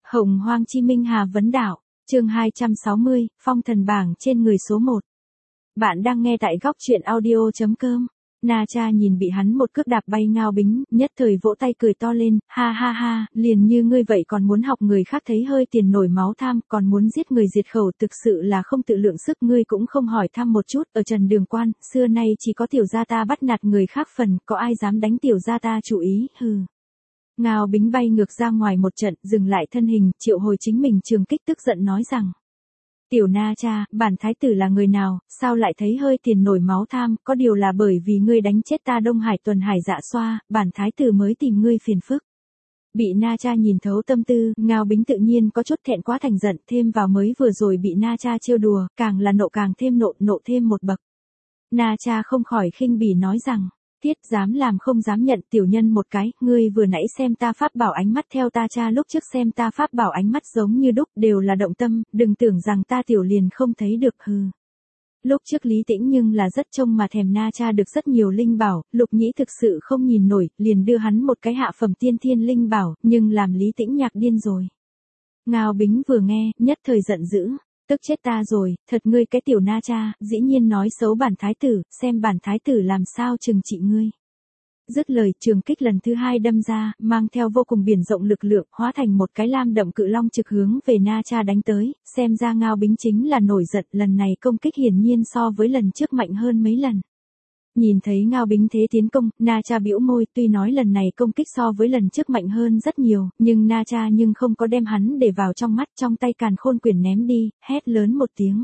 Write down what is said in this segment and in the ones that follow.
Hồng Hoang Chi Minh Hà Vấn Đạo, chương 260, phong thần bảng trên người số 1. Bạn đang nghe tại góc truyện audio.com. Na Cha nhìn bị hắn một cước đạp bay Ngao Bính, nhất thời vỗ tay cười to lên, ha ha ha, liền như ngươi vậy còn muốn học người khác thấy hơi tiền nổi máu tham, còn muốn giết người diệt khẩu, thực sự là không tự lượng sức. Ngươi cũng không hỏi thăm một chút, ở Trần Đường Quan, xưa nay chỉ có tiểu gia ta bắt nạt người khác phần, có ai dám đánh tiểu gia ta chủ ý, hừ. Ngao Bính bay ngược ra ngoài một trận, dừng lại thân hình, triệu hồi chính mình trường kích, tức giận nói rằng: Tiểu Na Cha, bản thái tử là người nào, sao lại thấy hơi tiền nổi máu tham, có điều là bởi vì ngươi đánh chết ta Đông Hải Tuần Hải Dạ Xoa, bản thái tử mới tìm ngươi phiền phức. Bị Na Cha nhìn thấu tâm tư, Ngao Bính tự nhiên có chút thẹn quá thành giận, thêm vào mới vừa rồi bị Na Cha trêu đùa, càng là nộ càng thêm nộ thêm một bậc. Na Cha không khỏi khinh bỉ nói rằng: Thiết dám làm không dám nhận, tiểu nhân một cái, ngươi vừa nãy xem ta pháp bảo ánh mắt theo ta cha lúc trước xem ta pháp bảo ánh mắt giống như đúc, đều là động tâm, đừng tưởng rằng ta tiểu liền không thấy được, hừ. Lúc trước Lý Tĩnh nhưng là rất trông mà thèm Na Cha được rất nhiều linh bảo, Lục Nhĩ thực sự không nhìn nổi, liền đưa hắn một cái hạ phẩm tiên thiên linh bảo, nhưng làm Lý Tĩnh nhạc điên rồi. Ngao Bính vừa nghe, nhất thời giận dữ. Tức chết ta rồi, thật ngươi cái tiểu Na Cha, dĩ nhiên nói xấu bản thái tử, xem bản thái tử làm sao trừng trị ngươi. Dứt lời, trường kích lần thứ hai đâm ra, mang theo vô cùng biển rộng lực lượng, hóa thành một cái lam đậm cự long trực hướng về Na Cha đánh tới, xem ra Ngao Bính chính là nổi giận, lần này công kích hiển nhiên so với lần trước mạnh hơn mấy lần. Nhìn thấy Ngao Bính thế tiến công, Na Cha bĩu môi, tuy nói lần này công kích so với lần trước mạnh hơn rất nhiều, nhưng Na Cha không có đem hắn để vào trong mắt, trong tay càn khôn quyển ném đi, hét lớn một tiếng.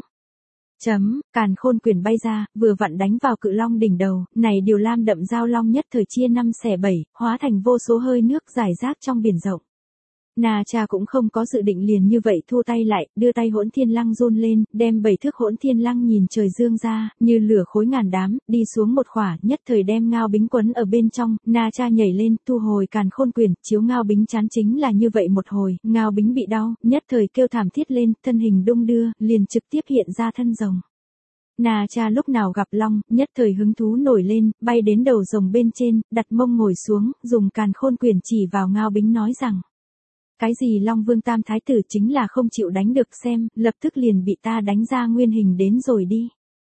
Càn khôn quyển bay ra, vừa vặn đánh vào cự long đỉnh đầu, này điều lam đậm giao long nhất thời chia 5 xẻ 7, hóa thành vô số hơi nước rải rác trong biển rộng. Na Cha cũng không có dự định liền như vậy thua tay lại, đưa tay Hỗn Thiên Lăng run lên, đem 7 thước Hỗn Thiên Lăng nhìn trời dương ra, như lửa khối ngàn đám, đi xuống một khỏa, nhất thời đem Ngao Bính quấn ở bên trong. Na Cha nhảy lên, thu hồi càn khôn quyển, chiếu Ngao Bính chán chính là như vậy một hồi, Ngao Bính bị đau, nhất thời kêu thảm thiết lên, thân hình đung đưa, liền trực tiếp hiện ra thân rồng. Na Cha lúc nào gặp long, nhất thời hứng thú nổi lên, bay đến đầu rồng bên trên, đặt mông ngồi xuống, dùng càn khôn quyển chỉ vào Ngao Bính nói rằng: Cái gì Long Vương Tam Thái Tử chính là không chịu đánh được, xem, lập tức liền bị ta đánh ra nguyên hình đến rồi đi.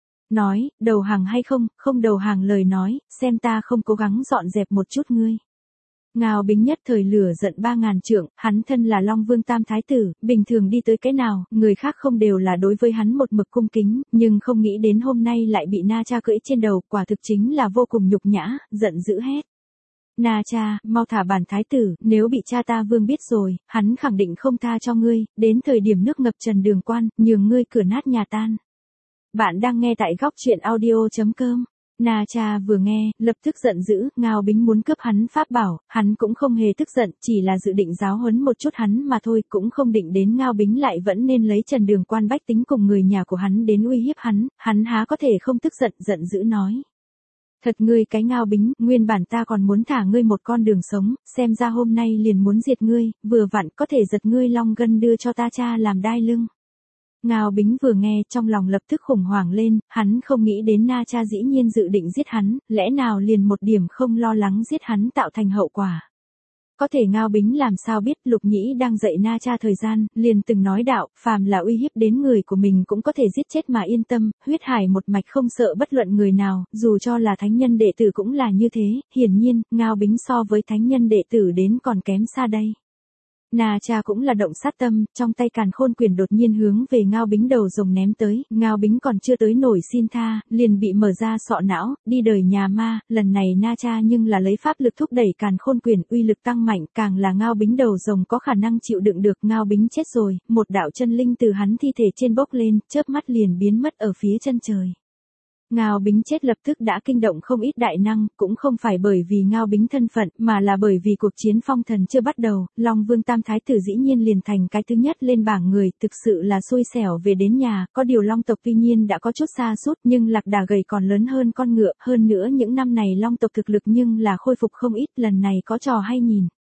Nói, đầu hàng hay không, không đầu hàng lời nói, xem ta không cố gắng dọn dẹp một chút ngươi. Ngao Bính nhất thời lửa giận 3000 trượng, hắn thân là Long Vương Tam Thái Tử, bình thường đi tới cái nào, người khác không đều là đối với hắn một mực cung kính, nhưng không nghĩ đến hôm nay lại bị Na Cha cưỡi trên đầu, quả thực chính là vô cùng nhục nhã, giận dữ hét. Na Cha, mau thả bản thái tử, nếu bị cha ta Vương biết rồi, hắn khẳng định không tha cho ngươi, đến thời điểm nước ngập Trần Đường Quan, nhường ngươi cửa nát nhà tan. Bạn đang nghe tại góc truyện audio.com. Na Cha vừa nghe, lập tức giận dữ, Ngao Bính muốn cướp hắn pháp bảo, hắn cũng không hề tức giận, chỉ là dự định giáo huấn một chút hắn mà thôi, cũng không định đến Ngao Bính lại vẫn nên lấy Trần Đường Quan bách tính cùng người nhà của hắn đến uy hiếp hắn há có thể không tức giận, giận dữ nói. Thật ngươi cái Ngao Bính, nguyên bản ta còn muốn thả ngươi một con đường sống, xem ra hôm nay liền muốn diệt ngươi, vừa vặn có thể giật ngươi long gân đưa cho ta cha làm đai lưng. Ngao Bính vừa nghe trong lòng lập tức khủng hoảng lên, hắn không nghĩ đến Na Cha dĩ nhiên dự định giết hắn, lẽ nào liền một điểm không lo lắng giết hắn tạo thành hậu quả. Có thể Ngao Bính làm sao biết, Lục Nhĩ đang dạy Na Cha thời gian, liền từng nói đạo, phàm là uy hiếp đến người của mình cũng có thể giết chết mà yên tâm, huyết hải một mạch không sợ bất luận người nào, dù cho là thánh nhân đệ tử cũng là như thế, hiển nhiên, Ngao Bính so với thánh nhân đệ tử đến còn kém xa đây. Na Cha cũng là động sát tâm, trong tay càn khôn quyển đột nhiên hướng về Ngao Bính đầu rồng ném tới, Ngao Bính còn chưa tới nổi xin tha, liền bị mở ra sọ não, đi đời nhà ma, lần này Na Cha nhưng là lấy pháp lực thúc đẩy càn khôn quyển, uy lực tăng mạnh, càng là Ngao Bính đầu rồng có khả năng chịu đựng được, Ngao Bính chết rồi, một đạo chân linh từ hắn thi thể trên bốc lên, chớp mắt liền biến mất ở phía chân trời. Ngao Bính chết lập tức đã kinh động không ít đại năng, cũng không phải bởi vì Ngao Bính thân phận, mà là bởi vì cuộc chiến phong thần chưa bắt đầu, Long Vương Tam Thái Tử dĩ nhiên liền thành cái thứ nhất lên bảng người, thực sự là xui xẻo về đến nhà, có điều Long tộc tuy nhiên đã có chút sa sút nhưng lạc đà gầy còn lớn hơn con ngựa, hơn nữa những năm này Long tộc thực lực nhưng là khôi phục không ít, lần này có trò hay nhìn.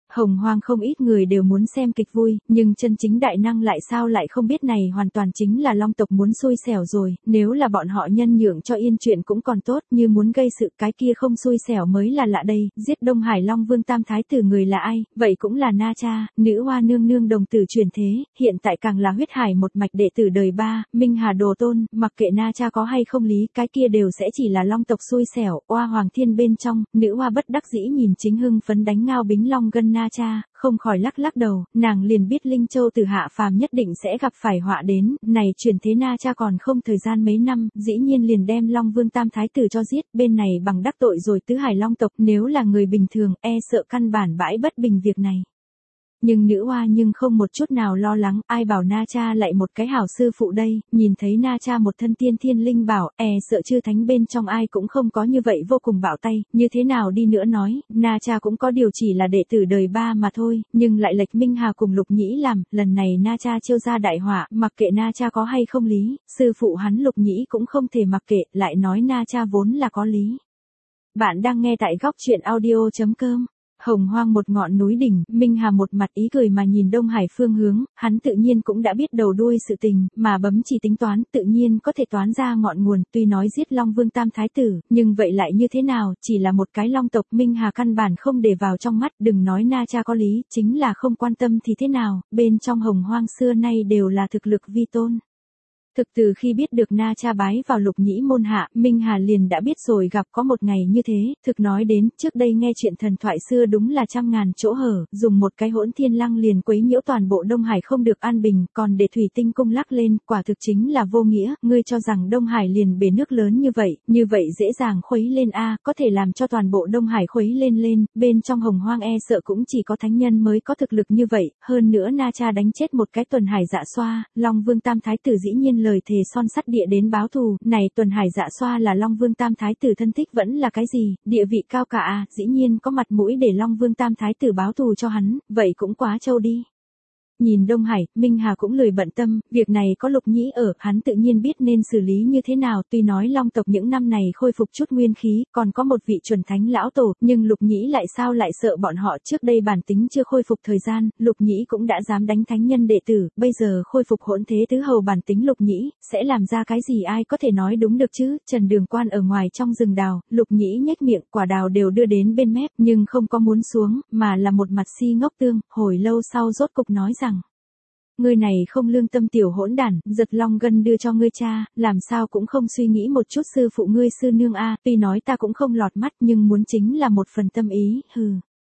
Hồng Hoang không ít người đều muốn xem kịch vui, nhưng chân chính đại năng lại sao lại không biết này hoàn toàn chính là Long tộc muốn xui xẻo rồi, nếu là bọn họ nhân nhượng cho yên chuyện cũng còn tốt, như muốn gây sự cái kia không xui xẻo mới là lạ đây, giết Đông Hải Long Vương Tam Thái tử người là ai, vậy cũng là Na Cha, nữ hoa nương nương đồng tử truyền thế, hiện tại càng là huyết hải một mạch đệ tử đời ba, Minh Hà Đồ Tôn, mặc kệ Na Cha có hay không lý, cái kia đều sẽ chỉ là Long tộc xui xẻo, oa Hoàng Thiên bên trong, nữ hoa bất đắc dĩ nhìn chính hưng phấn đánh Ngao Bính Long Gân Na Cha, không khỏi lắc lắc đầu, nàng liền biết Linh Châu từ hạ phàm nhất định sẽ gặp phải họa đến, này chuyển thế Na Cha còn không thời gian mấy năm, dĩ nhiên liền đem Long Vương Tam Thái tử cho giết, bên này bằng đắc tội rồi tứ hải Long tộc, nếu là người bình thường, e sợ căn bản bãi bất bình việc này. Nhưng nữ hoa nhưng không một chút nào lo lắng, ai bảo Na Cha lại một cái hảo sư phụ đây, nhìn thấy Na Cha một thân tiên thiên linh bảo, e sợ chư thánh bên trong ai cũng không có như vậy vô cùng bạo tay, như thế nào đi nữa nói, Na Cha cũng có điều chỉ là đệ tử đời ba mà thôi, nhưng lại lệch Minh Hà cùng Lục Nhĩ làm, lần này Na Cha chiêu ra đại họa, mặc kệ Na Cha có hay không lý, sư phụ hắn Lục Nhĩ cũng không thể mặc kệ, lại nói Na Cha vốn là có lý. Bạn đang nghe tại góc truyện audio.com. Hồng Hoang một ngọn núi đỉnh, Minh Hà một mặt ý cười mà nhìn Đông Hải phương hướng, hắn tự nhiên cũng đã biết đầu đuôi sự tình, mà bấm chỉ tính toán, tự nhiên có thể toán ra ngọn nguồn, tuy nói giết Long Vương Tam Thái tử, nhưng vậy lại như thế nào, chỉ là một cái Long tộc, Minh Hà căn bản không để vào trong mắt, đừng nói Na Cha có lý, chính là không quan tâm thì thế nào, bên trong Hồng Hoang xưa nay đều là thực lực vi tôn. Thực từ khi biết được Na Cha bái vào Lục Nhĩ môn hạ, Minh Hà liền đã biết rồi gặp có một ngày như thế, thực nói đến, trước đây nghe chuyện thần thoại xưa đúng là trăm ngàn chỗ hở, dùng một cái Hỗn Thiên Lăng liền quấy nhiễu toàn bộ Đông Hải không được an bình, còn để Thủy Tinh Cung lắc lên, quả thực chính là vô nghĩa, ngươi cho rằng Đông Hải liền bể nước lớn như vậy dễ dàng khuấy lên có thể làm cho toàn bộ Đông Hải khuấy lên, bên trong Hồng Hoang e sợ cũng chỉ có thánh nhân mới có thực lực như vậy, hơn nữa Na Cha đánh chết một cái Tuần Hải Dạ Xoa, Long Vương Tam Thái tử dĩ nhiên lời thề son sắt địa đến báo thù, này Tuần Hải Dạ Xoa là Long Vương Tam Thái tử thân thích vẫn là cái gì, địa vị cao cả dĩ nhiên có mặt mũi để Long Vương Tam Thái tử báo thù cho hắn, vậy cũng quá trâu đi. Nhìn Đông Hải, Minh Hà cũng lười bận tâm, việc này có Lục Nhĩ ở, hắn tự nhiên biết nên xử lý như thế nào, tuy nói Long tộc những năm này khôi phục chút nguyên khí, còn có một vị chuẩn thánh lão tổ, nhưng Lục Nhĩ lại sao lại sợ bọn họ, trước đây bản tính chưa khôi phục thời gian, Lục Nhĩ cũng đã dám đánh thánh nhân đệ tử, bây giờ khôi phục hỗn thế tứ hầu bản tính Lục Nhĩ, sẽ làm ra cái gì ai có thể nói đúng được chứ, Trần Đường Quan ở ngoài trong rừng đào, Lục Nhĩ nhếch miệng, quả đào đều đưa đến bên mép, nhưng không có muốn xuống, mà là một mặt si ngốc tương, hồi lâu sau rốt cục nói rằng. Ngươi này không lương tâm tiểu hỗn đản, giật Long Gân đưa cho ngươi cha, làm sao cũng không suy nghĩ một chút sư phụ ngươi sư nương tuy nói ta cũng không lọt mắt nhưng muốn chính là một phần tâm ý, hừ.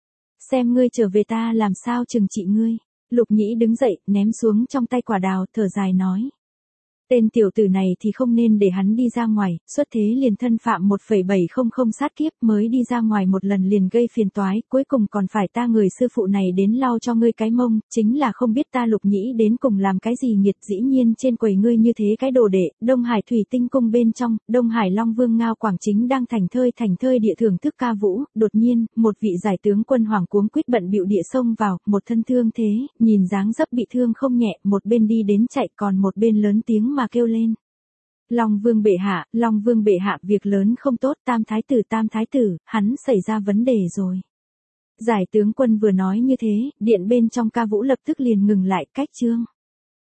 Xem ngươi trở về ta làm sao trừng trị ngươi. Lục Nhĩ đứng dậy, ném xuống trong tay quả đào, thở dài nói. Tên tiểu tử này thì không nên để hắn đi ra ngoài, xuất thế liền thân phạm 1,700 sát kiếp mới đi ra ngoài một lần liền gây phiền toái, cuối cùng còn phải ta người sư phụ này đến lau cho ngươi cái mông, chính là không biết ta Lục Nhĩ đến cùng làm cái gì nghiệt dĩ nhiên trên quầy ngươi như thế cái đồ đệ, Đông Hải Thủy Tinh Cung bên trong, Đông Hải Long Vương Ngao Quảng Chính đang thành thơi địa thưởng thức ca vũ, đột nhiên, một vị giải tướng quân hoàng cuống quýt bận bịu địa xông vào, một thân thương thế, nhìn dáng dấp bị thương không nhẹ, một bên đi đến chạy còn một bên lớn tiếng mà kêu lên. Long Vương bệ hạ, việc lớn không tốt, Tam Thái tử, hắn xảy ra vấn đề rồi. Giải tướng quân vừa nói như thế, điện bên trong ca vũ lập tức liền ngừng lại, cách chương.